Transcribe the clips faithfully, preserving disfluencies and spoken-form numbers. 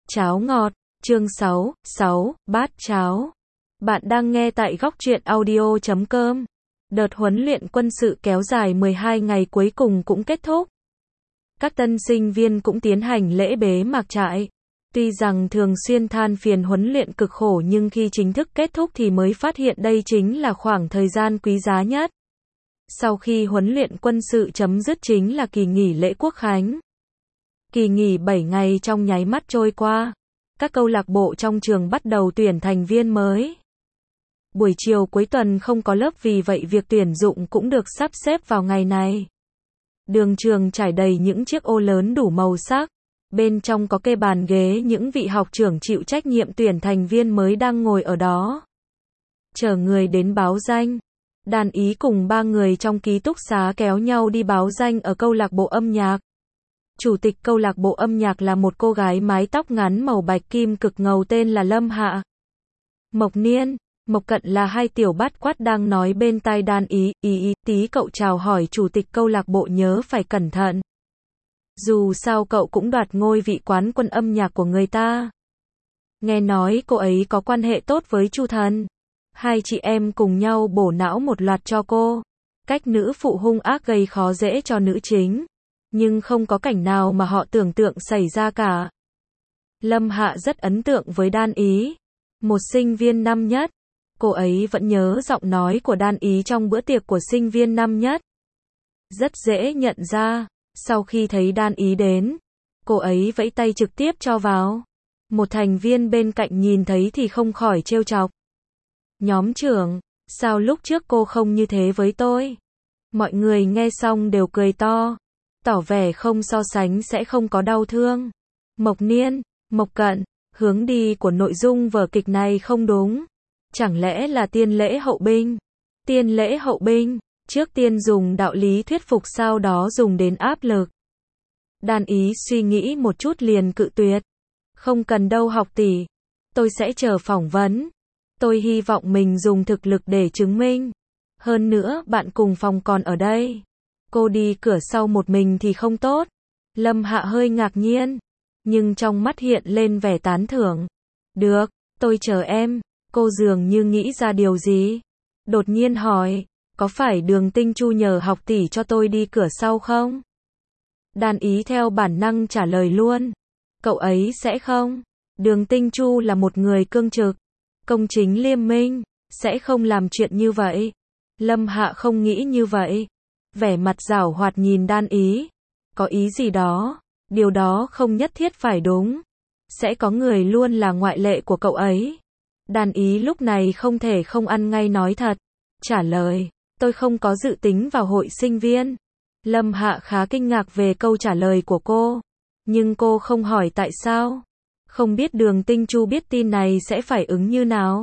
Cháo ngọt, chương sáu, sáu, bát cháo. Bạn đang nghe tại góc truyện audio chấm com. Đợt huấn luyện quân sự kéo dài mười hai ngày cuối cùng cũng kết thúc. Các tân sinh viên cũng tiến hành lễ bế mạc trại. Tuy rằng thường xuyên than phiền huấn luyện cực khổ nhưng khi chính thức kết thúc thì mới phát hiện đây chính là khoảng thời gian quý giá nhất. Sau khi huấn luyện quân sự chấm dứt chính là kỳ nghỉ lễ Quốc khánh. Kỳ nghỉ bảy ngày trong nháy mắt trôi qua. Các câu lạc bộ trong trường bắt đầu tuyển thành viên mới. Buổi chiều cuối tuần không có lớp vì vậy việc tuyển dụng cũng được sắp xếp vào ngày này. Đường trường trải đầy những chiếc ô lớn đủ màu sắc. Bên trong có kê bàn ghế, những vị học trưởng chịu trách nhiệm tuyển thành viên mới đang ngồi ở đó. Chờ người đến báo danh. Đàn Ý cùng ba người trong ký túc xá kéo nhau đi báo danh ở câu lạc bộ âm nhạc. Chủ tịch câu lạc bộ âm nhạc là một cô gái mái tóc ngắn màu bạch kim cực ngầu tên là Lâm Hạ. Mộc Niên, Mộc Cận là hai tiểu bát quát đang nói bên tai Đan Ý, ý ý tí cậu chào hỏi chủ tịch câu lạc bộ nhớ phải cẩn thận. Dù sao cậu cũng đoạt ngôi vị quán quân âm nhạc của người ta. Nghe nói cô ấy có quan hệ tốt với Chu Thần. Hai chị em cùng nhau bổ não một loạt cho cô. Cách nữ phụ hung ác gây khó dễ cho nữ chính. Nhưng không có cảnh nào mà họ tưởng tượng xảy ra cả. Lâm Hạ rất ấn tượng với Đan Ý. Một sinh viên năm nhất. Cô ấy vẫn nhớ giọng nói của Đan Ý trong bữa tiệc của sinh viên năm nhất. Rất dễ nhận ra. Sau khi thấy Đan Ý đến, cô ấy vẫy tay trực tiếp cho vào. Một thành viên bên cạnh nhìn thấy thì không khỏi trêu chọc. Nhóm trưởng, sao lúc trước cô không như thế với tôi? Mọi người nghe xong đều cười to. Tỏ vẻ không so sánh sẽ không có đau thương. Mộc Niên, Mộc Cận, hướng đi của nội dung vở kịch này không đúng. Chẳng lẽ là tiên lễ hậu binh? Tiên lễ hậu binh, trước tiên dùng đạo lý thuyết phục sau đó dùng đến áp lực. Đan Ý suy nghĩ một chút liền cự tuyệt. Không cần đâu học tỷ. Tôi sẽ chờ phỏng vấn. Tôi hy vọng mình dùng thực lực để chứng minh. Hơn nữa bạn cùng phòng còn ở đây. Cô đi cửa sau một mình thì không tốt. Lâm Hạ hơi ngạc nhiên. Nhưng trong mắt hiện lên vẻ tán thưởng. Được, tôi chờ em. Cô dường như nghĩ ra điều gì. Đột nhiên hỏi. Có phải Đường Tinh Chu nhờ học tỷ cho tôi đi cửa sau không? Đan Ý theo bản năng trả lời luôn. Cậu ấy sẽ không. Đường Tinh Chu là một người cương trực. Công chính liêm minh. Sẽ không làm chuyện như vậy. Lâm Hạ không nghĩ như vậy. Vẻ mặt giảo hoạt nhìn Đan Ý. Có ý gì đó. Điều đó không nhất thiết phải đúng. Sẽ có người luôn là ngoại lệ của cậu ấy. Đan Ý lúc này không thể không ăn ngay nói thật. Trả lời. Tôi không có dự tính vào hội sinh viên. Lâm Hạ khá kinh ngạc về câu trả lời của cô. Nhưng cô không hỏi tại sao. Không biết Đường Tinh Chu biết tin này sẽ phải ứng như nào.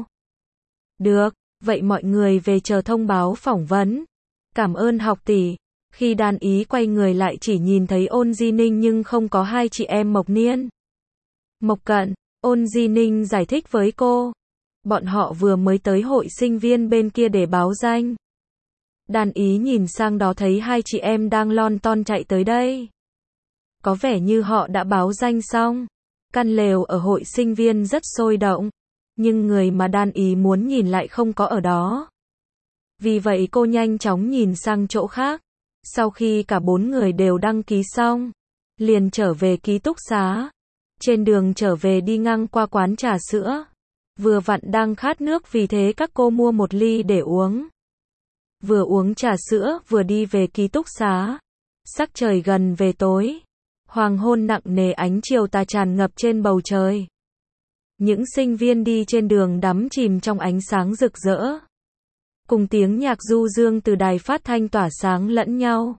Được, vậy mọi người về chờ thông báo phỏng vấn. Cảm ơn học tỷ. Khi Đan Ý quay người lại chỉ nhìn thấy Ôn Di Ninh nhưng không có hai chị em Mộc Niên. Mộc Cận, Ôn Di Ninh giải thích với cô. Bọn họ vừa mới tới hội sinh viên bên kia để báo danh. Đan Ý nhìn sang đó thấy hai chị em đang lon ton chạy tới đây. Có vẻ như họ đã báo danh xong. Căn lều ở hội sinh viên rất sôi động. Nhưng người mà Đan Ý muốn nhìn lại không có ở đó. Vì vậy cô nhanh chóng nhìn sang chỗ khác. Sau khi cả bốn người đều đăng ký xong, liền trở về ký túc xá. Trên đường trở về đi ngang qua quán trà sữa. Vừa vặn đang khát nước vì thế các cô mua một ly để uống. Vừa uống trà sữa vừa đi về ký túc xá. Sắc trời gần về tối. Hoàng hôn nặng nề ánh chiều tà tràn ngập trên bầu trời. Những sinh viên đi trên đường đắm chìm trong ánh sáng rực rỡ. Cùng tiếng nhạc du dương từ đài phát thanh tỏa sáng lẫn nhau.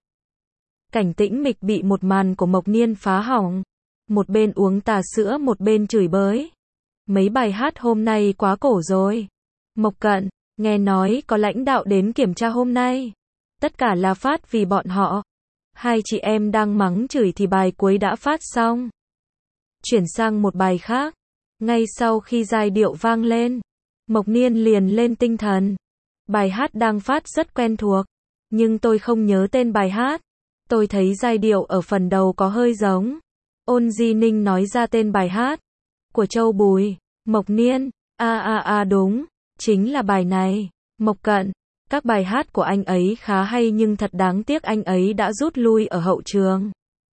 Cảnh tĩnh mịch bị một màn của Mộc Niên phá hỏng. Một bên uống trà sữa một bên chửi bới. Mấy bài hát hôm nay quá cổ rồi. Mộc Cận, nghe nói có lãnh đạo đến kiểm tra hôm nay. Tất cả là phát vì bọn họ. Hai chị em đang mắng chửi thì bài cuối đã phát xong. Chuyển sang một bài khác. Ngay sau khi giai điệu vang lên, Mộc Niên liền lên tinh thần. Bài hát đang phát rất quen thuộc. Nhưng tôi không nhớ tên bài hát. Tôi thấy giai điệu ở phần đầu có hơi giống. Ôn Di Ninh nói ra tên bài hát. của Châu Bùi, Mộc Niên, a a a đúng, chính là bài này, Mộc Cận, các bài hát của anh ấy khá hay nhưng thật đáng tiếc anh ấy đã rút lui ở hậu trường.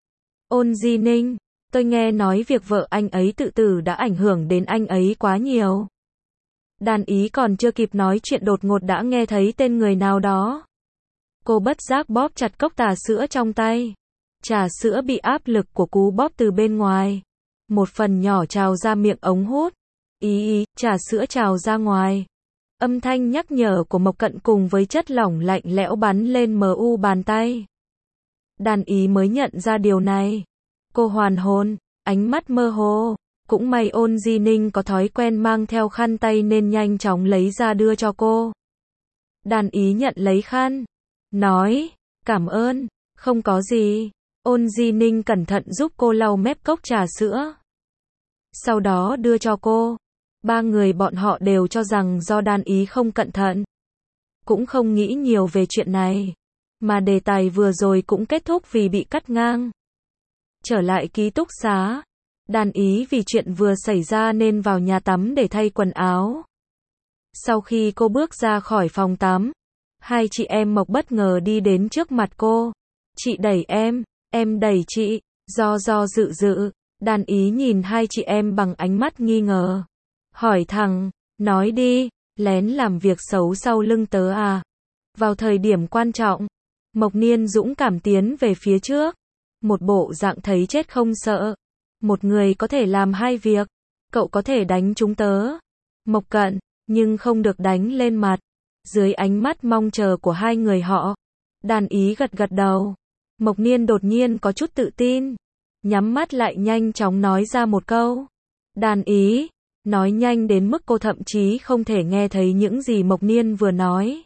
Ôn Di Ninh, tôi nghe nói việc vợ anh ấy tự tử đã ảnh hưởng đến anh ấy quá nhiều. Đàn Ý còn chưa kịp nói chuyện đột ngột đã nghe thấy tên người nào đó. Cô bất giác bóp chặt cốc trà sữa trong tay. Trà sữa bị áp lực của cú bóp từ bên ngoài. Một phần nhỏ trào ra miệng ống hút. Ý ý, trà sữa trào ra ngoài. Âm thanh nhắc nhở của Mộc Cận cùng với chất lỏng lạnh lẽo bắn lên mờ u bàn tay. Đàn Ý mới nhận ra điều này. Cô hoàn hồn, ánh mắt mơ hồ. Cũng may Ôn Di Ninh có thói quen mang theo khăn tay nên nhanh chóng lấy ra đưa cho cô. Đàn Ý nhận lấy khăn. Nói, cảm ơn, không có gì. Ôn Di Ninh cẩn thận giúp cô lau mép cốc trà sữa. Sau đó đưa cho cô. Ba người bọn họ đều cho rằng do Đàn Ý không cẩn thận. Cũng không nghĩ nhiều về chuyện này. Mà đề tài vừa rồi cũng kết thúc vì bị cắt ngang. Trở lại ký túc xá. Đàn Ý vì chuyện vừa xảy ra nên vào nhà tắm để thay quần áo. Sau khi cô bước ra khỏi phòng tắm, hai chị em Mộc bất ngờ đi đến trước mặt cô. Chị đẩy em, em đẩy chị, do do dự dự. Đàn Ý nhìn hai chị em bằng ánh mắt nghi ngờ. Hỏi thẳng, nói đi, lén làm việc xấu sau lưng tớ à? Vào thời điểm quan trọng, Mộc Niên dũng cảm tiến về phía trước. Một bộ dạng thấy chết không sợ. Một người có thể làm hai việc. Cậu có thể đánh chúng tớ. Mộc Cận, nhưng không được đánh lên mặt. Dưới ánh mắt mong chờ của hai người họ. Đàn Ý gật gật đầu. Mộc Niên đột nhiên có chút tự tin. Nhắm mắt lại nhanh chóng nói ra một câu. Đàn Ý. Nói nhanh đến mức cô thậm chí không thể nghe thấy những gì Mộc Niên vừa nói.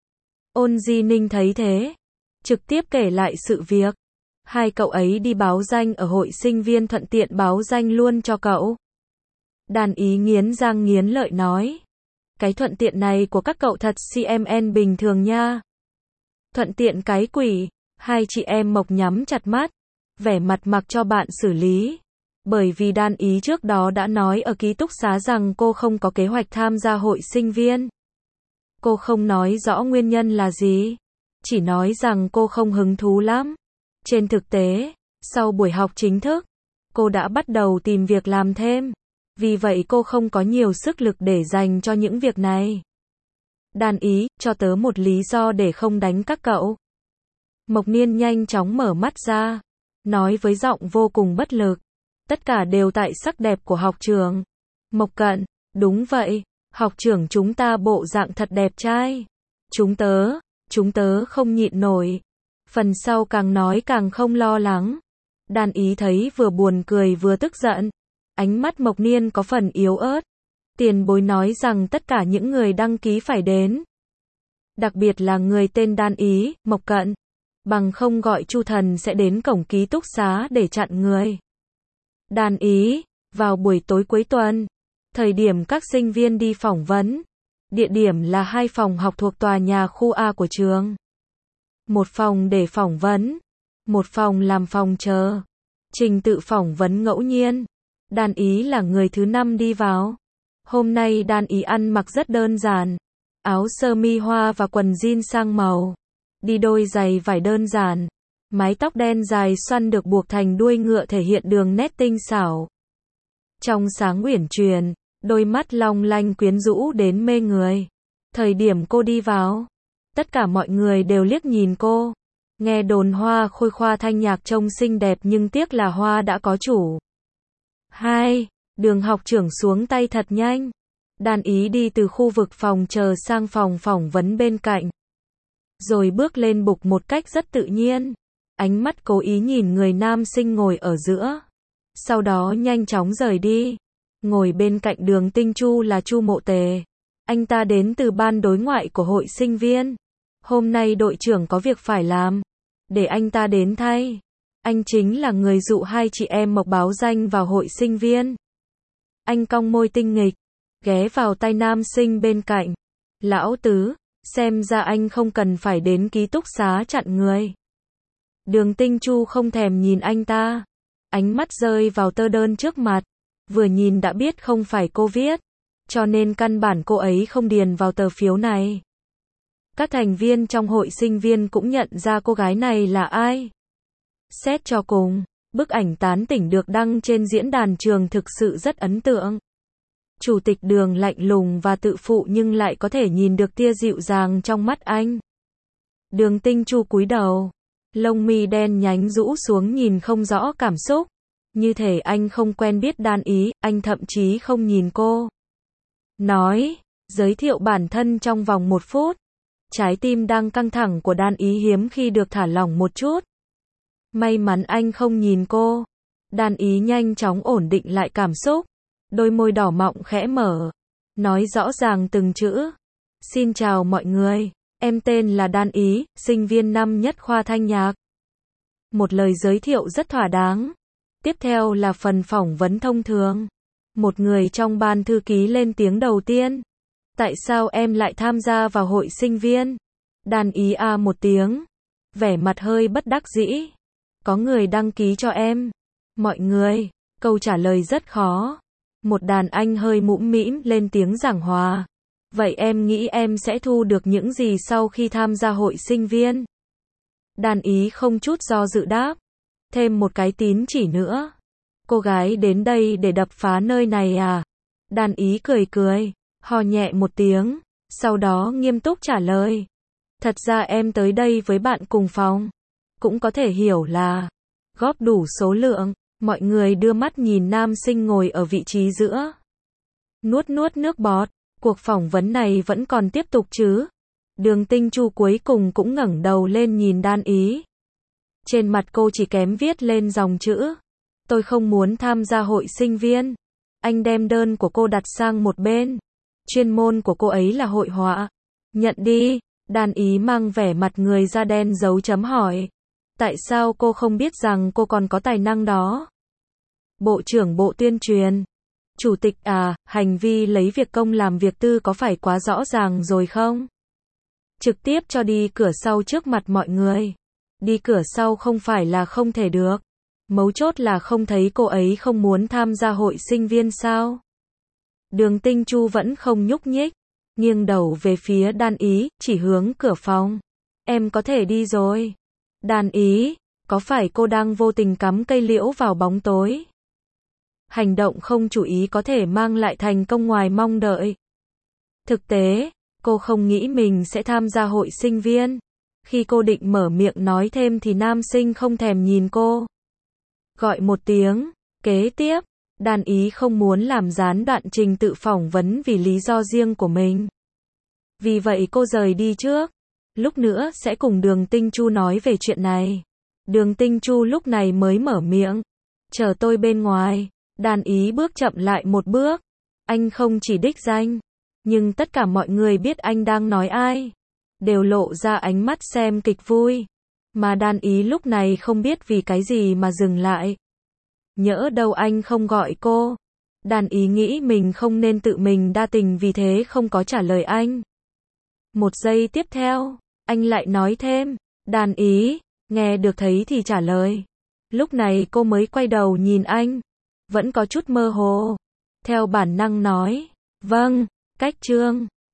Ôn Di Ninh thấy thế. Trực tiếp kể lại sự việc. Hai cậu ấy đi báo danh ở hội sinh viên thuận tiện báo danh luôn cho cậu. Đàn Ý nghiến răng nghiến lợi nói. Cái thuận tiện này của các cậu thật xê em en bình thường nha. Thuận tiện cái quỷ. Hai chị em Mộc nhắm chặt mắt. Vẻ mặt mặc cho bạn xử lý. Bởi vì Đàn Ý trước đó đã nói ở ký túc xá rằng cô không có kế hoạch tham gia hội sinh viên. Cô không nói rõ nguyên nhân là gì. Chỉ nói rằng cô không hứng thú lắm. Trên thực tế, sau buổi học chính thức, cô đã bắt đầu tìm việc làm thêm. Vì vậy cô không có nhiều sức lực để dành cho những việc này. Đàn Ý, cho tớ một lý do để không đánh các cậu. Mộc Niên nhanh chóng mở mắt ra, nói với giọng vô cùng bất lực. Tất cả đều tại sắc đẹp của học trưởng. Mộc Cận, đúng vậy, học trưởng chúng ta bộ dạng thật đẹp trai. Chúng tớ, chúng tớ không nhịn nổi. Phần sau càng nói càng không lo lắng. Đàn Ý thấy vừa buồn cười vừa tức giận. Ánh mắt Mộc Niên có phần yếu ớt. Tiền bối nói rằng tất cả những người đăng ký phải đến. Đặc biệt là người tên Đàn Ý, Mộc Cận. Bằng không gọi Chu Thần sẽ đến cổng ký túc xá để chặn người. Đàn Ý, vào buổi tối cuối tuần. Thời điểm các sinh viên đi phỏng vấn. Địa điểm là hai phòng học thuộc tòa nhà khu A của trường. Một phòng để phỏng vấn. Một phòng làm phòng chờ. Trình tự phỏng vấn ngẫu nhiên. Đàn Ý là người thứ năm đi vào. Hôm nay Đàn Ý ăn mặc rất đơn giản. Áo sơ mi hoa và quần jean sang màu. Đi đôi giày vải đơn giản. Mái tóc đen dài xoăn được buộc thành đuôi ngựa thể hiện đường nét tinh xảo. Trong sáng uyển chuyển, đôi mắt long lanh quyến rũ đến mê người. Thời điểm cô đi vào, tất cả mọi người đều liếc nhìn cô. Nghe đồn Hoa Khôi khoa thanh nhạc trông xinh đẹp nhưng tiếc là Hoa đã có chủ. Hai, đường học trưởng xuống tay thật nhanh. Đàn Ý đi từ khu vực phòng chờ sang phòng phỏng vấn bên cạnh. Rồi bước lên bục một cách rất tự nhiên. Ánh mắt cố ý nhìn người nam sinh ngồi ở giữa. Sau đó nhanh chóng rời đi. Ngồi bên cạnh Đường Tinh Chu là Chu Mộ Tề. Anh ta đến từ ban đối ngoại của hội sinh viên. Hôm nay đội trưởng có việc phải làm. Để anh ta đến thay. Anh chính là người dụ hai chị em Mộc báo danh vào hội sinh viên. Anh cong môi tinh nghịch. Ghé vào tai nam sinh bên cạnh. Lão Tứ, xem ra anh không cần phải đến ký túc xá chặn người. Đường Tinh Chu không thèm nhìn anh ta. Ánh mắt rơi vào tờ đơn trước mặt. vừa nhìn đã biết không phải cô viết, cho nên căn bản cô ấy không điền vào tờ phiếu này. Các thành viên trong hội sinh viên cũng nhận ra cô gái này là ai. Xét cho cùng, bức ảnh tán tỉnh được đăng trên diễn đàn trường thực sự rất ấn tượng. Chủ tịch Đường lạnh lùng và tự phụ nhưng lại có thể nhìn được tia dịu dàng trong mắt anh. Đường Tinh Chu cúi đầu, lông mi đen nhánh rũ xuống nhìn không rõ cảm xúc. Như thể anh không quen biết Đan Ý, anh thậm chí không nhìn cô. Nói, giới thiệu bản thân trong vòng một phút. Trái tim đang căng thẳng của Đan Ý hiếm khi được thả lỏng một chút. May mắn anh không nhìn cô. Đan Ý nhanh chóng ổn định lại cảm xúc. Đôi môi đỏ mọng khẽ mở. Nói rõ ràng từng chữ. Xin chào mọi người, em tên là Đan Ý, sinh viên năm nhất khoa thanh nhạc. Một lời giới thiệu rất thỏa đáng. Tiếp theo là phần phỏng vấn thông thường. Một người trong ban thư ký lên tiếng đầu tiên. Tại sao em lại tham gia vào hội sinh viên? Đan Ý a một tiếng. Vẻ mặt hơi bất đắc dĩ. Có người đăng ký cho em. Mọi người, câu trả lời rất khó. Một đàn anh hơi mũm mĩm lên tiếng giảng hòa. Vậy em nghĩ em sẽ thu được những gì sau khi tham gia hội sinh viên? Đan Ý không chút do dự đáp. Thêm một cái tín chỉ nữa. Cô gái đến đây để đập phá nơi này à? Đan Ý cười cười, hò nhẹ một tiếng, sau đó nghiêm túc trả lời. Thật ra em tới đây với bạn cùng phòng. Cũng có thể hiểu là góp đủ số lượng. Mọi người đưa mắt nhìn nam sinh ngồi ở vị trí giữa. Nuốt nuốt nước bọt, cuộc phỏng vấn này vẫn còn tiếp tục chứ? Đường Tinh Chu cuối cùng cũng ngẩng đầu lên nhìn Đan Ý. Trên mặt cô chỉ kém viết lên dòng chữ. Tôi không muốn tham gia hội sinh viên. Anh đem đơn của cô đặt sang một bên. Chuyên môn của cô ấy là hội họa. Nhận đi. Đan Ý mang vẻ mặt người da đen dấu chấm hỏi. Tại sao cô không biết rằng cô còn có tài năng đó? Bộ trưởng Bộ Tuyên truyền. Chủ tịch à, hành vi lấy việc công làm việc tư có phải quá rõ ràng rồi không? Trực tiếp cho đi cửa sau trước mặt mọi người. Đi cửa sau không phải là không thể được. Mấu chốt là không thấy cô ấy không muốn tham gia hội sinh viên sao? Đường Tinh Chu vẫn không nhúc nhích. Nghiêng đầu về phía Đan Ý, chỉ hướng cửa phòng. Em có thể đi rồi. Đan Ý, có phải cô đang vô tình cắm cây liễu vào bóng tối? Hành động không chú ý có thể mang lại thành công ngoài mong đợi. Thực tế, cô không nghĩ mình sẽ tham gia hội sinh viên. Khi cô định mở miệng nói thêm thì nam sinh không thèm nhìn cô. Gọi một tiếng, kế tiếp, Đan Ý không muốn làm gián đoạn trình tự phỏng vấn vì lý do riêng của mình. Vì vậy cô rời đi trước. Lúc nữa sẽ cùng Đường Tinh Chu nói về chuyện này. Đường Tinh Chu lúc này mới mở miệng. Chờ tôi bên ngoài. Đan Ý bước chậm lại một bước. Anh không chỉ đích danh. Nhưng tất cả mọi người biết anh đang nói ai. Đều lộ ra ánh mắt xem kịch vui. Mà Đan Ý lúc này không biết vì cái gì mà dừng lại. Nhỡ đâu anh không gọi cô. Đan Ý nghĩ mình không nên tự mình đa tình vì thế không có trả lời anh. Một giây tiếp theo, anh lại nói thêm. Đan Ý, nghe được thấy thì trả lời. Lúc này cô mới quay đầu nhìn anh. Vẫn có chút mơ hồ. Theo bản năng nói. Vâng, cách chương.